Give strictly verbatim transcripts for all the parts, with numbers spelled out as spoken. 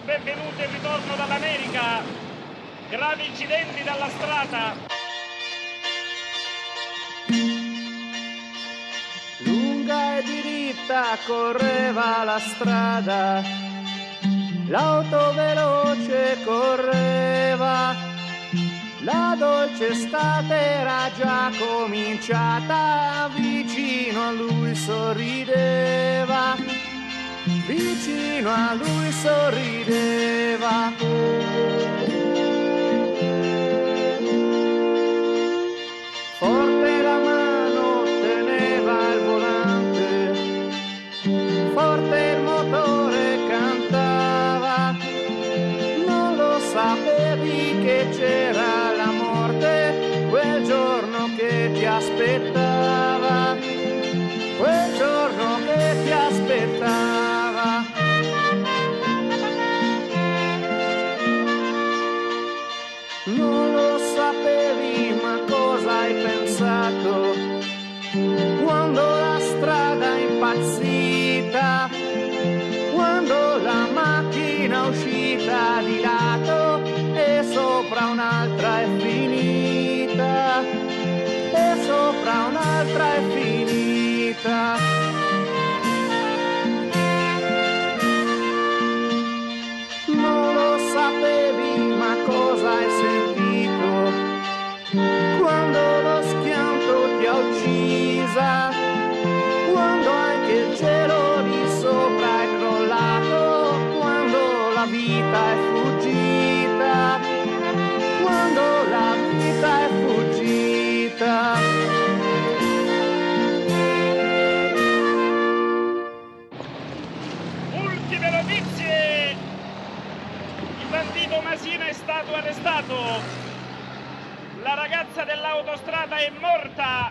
benvenuto in ritorno dall'America. Gravi incidenti dalla strada. Lunga e diritta correva la strada, l'auto veloce correva, la dolce estate era già cominciata, vicino a lui sorrideva, vicino a lui sorrideva. Forte la mano teneva il volante, forte il motore cantava, non lo sapevi che c'era la morte quel giorno che ti aspettava, quel giorno che ti aspettava. Non lo sapevi, ma cosa hai pensato quando la strada è impazzita, quando la macchina è uscita di lato e sopra un'altra è finita, e sopra un'altra è finita. Non lo sapevi, ma cosa hai sentito quando lo schianto ti ha uccisa, quando anche il cielo di sopra è crollato, quando la vita è fuggita, quando la vita è fuggita. Ultime notizie. Il bandito Masina è stato arrestato. La ragazza dell'autostrada è morta.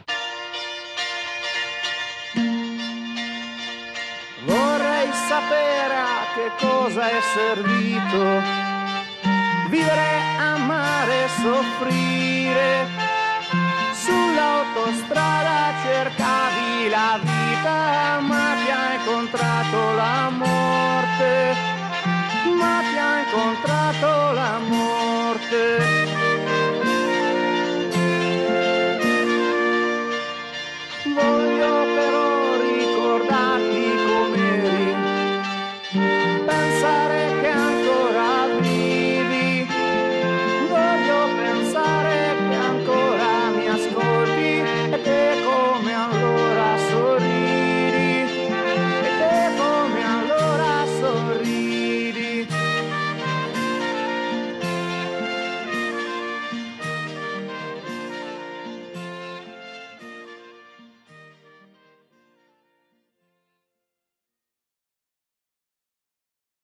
Vorrei sapere a che cosa è servito vivere, amare, soffrire. Sull'autostrada cercavi la vita, ma ti ha incontrato la morte, ma ti ha incontrato la morte.